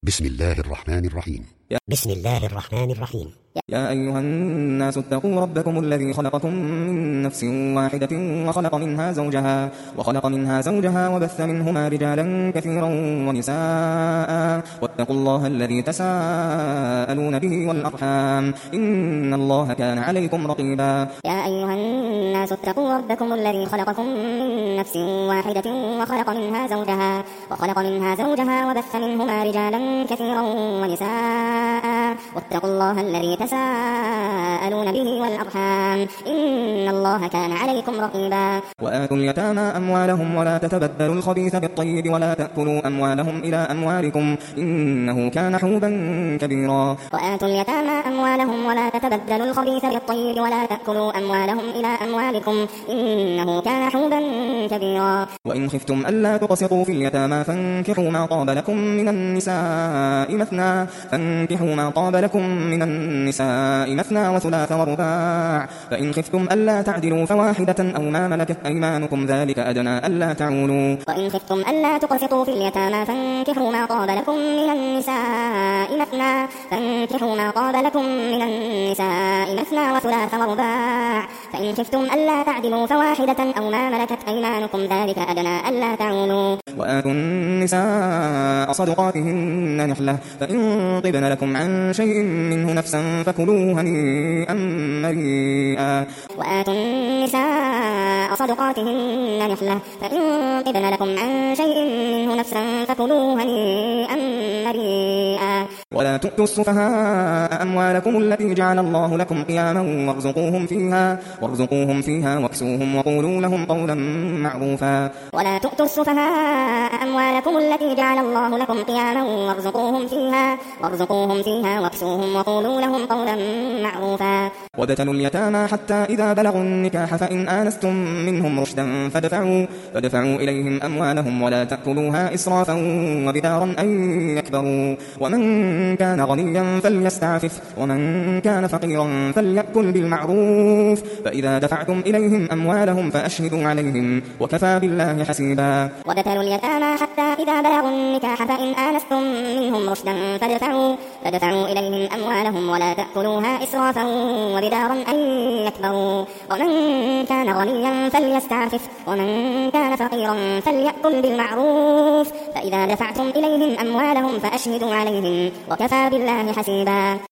بسم الله الرحمن الرحيم. بسم الله الرحمن الرحيم. يا أيها الناس اتقوا ربكم الذي خلقكم من نفس واحدة وخلق منها زوجها وبث منهما رجالا كثيرا ونساء واتقوا الله الذي تساءلون به والأرحام إن الله كان عليكم رقيبا. يا أيها الناس اتقوا ربكم الذي خلقكم من نفس واحدة وخلق منها زوجها وبث منهما رجالا كثيرا ونساء واتقوا الله الذي تساءلون به والأرحام إن الله كان عليكم رقيبا. وآتوا اليتامى أموالهم ولا تتبدلوا الخبيث بالطيب ولا تأكلوا أموالهم إلى أموالكم إنه كان حوبا كبيرا. وآتوا اليتامى أموالهم ولا تتبدلوا الخبيث بالطيب ولا تأكلوا أموالهم إلى أموالكم إنه كان حوبا كبيرا. وإن خفتم ألا تقسطوا في اليتامى فانكحوا ما طاب لكم من النساء مثنى وثلاث ورباع فإن خفتم ألا تعدلوا فواحدة أو ما ملكت أيمانكم ذلك أدنى ألا تعولوا. وإن خفتم ألا تقسطوا في اليتامى فانكحوا ما طاب لكم من النساء مثنى وثلاث ورباع فإن خفتم ألا تعدلوا فواحدة أو ما ملكت أيمانكم ذلك أدنى ألا تعولوا. وآتوا النساء صدقاتهن نحلة فإن طبن لكم عن شيء منه نفسا فكلوه هنيئا مريئا. وآتوا النساء صدقاتهن نحلة فإن طبن لكم عن شيء منه نفسا فكلوه هنيئا مريئا. ولا تؤتوا السفهاء أموالكم التي جعل الله لكم قياما وارزقوهم فيها واكسوهم وقولوا لهم قولا معروفا. ولا تؤتوا السفهاء أموالكم التي جعل الله لكم قياما وارزقوهم فيها واكسوهم وقولوا لهم قولا معروفا. وابتلوا اليتامى حتى إذا بلغوا النكاح فإن آنستم منهم رشدا فادفعوا إليهم أموالهم ولا تأكلوها إسرافا وبدارا أن يكبروا ومن كان غنيا فليستعفف ومن كان فقيرا فليأكل بالمعروف فإذا دفعتم إليهم أموالهم فأشهدوا عليهم وكفى بالله حسيبا. وابتلوا اليتامى حتى إذا بلغوا النكاح فإن آنستم منهم رشدا فادفعوا إليهم أموالهم ولا تأكلوها إسرافا وبدارا أن يكبروا ومن كان غنيا فليستعفف ومن كان فقيرا فليأكل بالمعروف فإذا دفعتم إليهم أموالهم فأشهدوا عليهم وكفى بالله حسيبا.